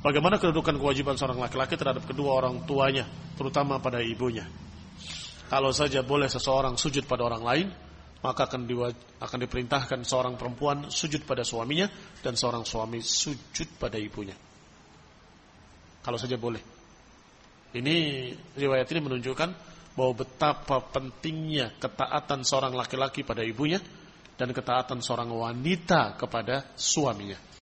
Bagaimana kedudukan kewajiban seorang laki-laki terhadap kedua orang tuanya, terutama pada ibunya? Kalau saja boleh seseorang sujud pada orang lain, maka akan diperintahkan seorang perempuan sujud pada suaminya dan seorang suami sujud pada ibunya. Kalau saja boleh. Ini riwayat ini menunjukkan bahwa betapa pentingnya ketaatan seorang laki-laki pada ibunya dan ketaatan seorang wanita kepada suaminya.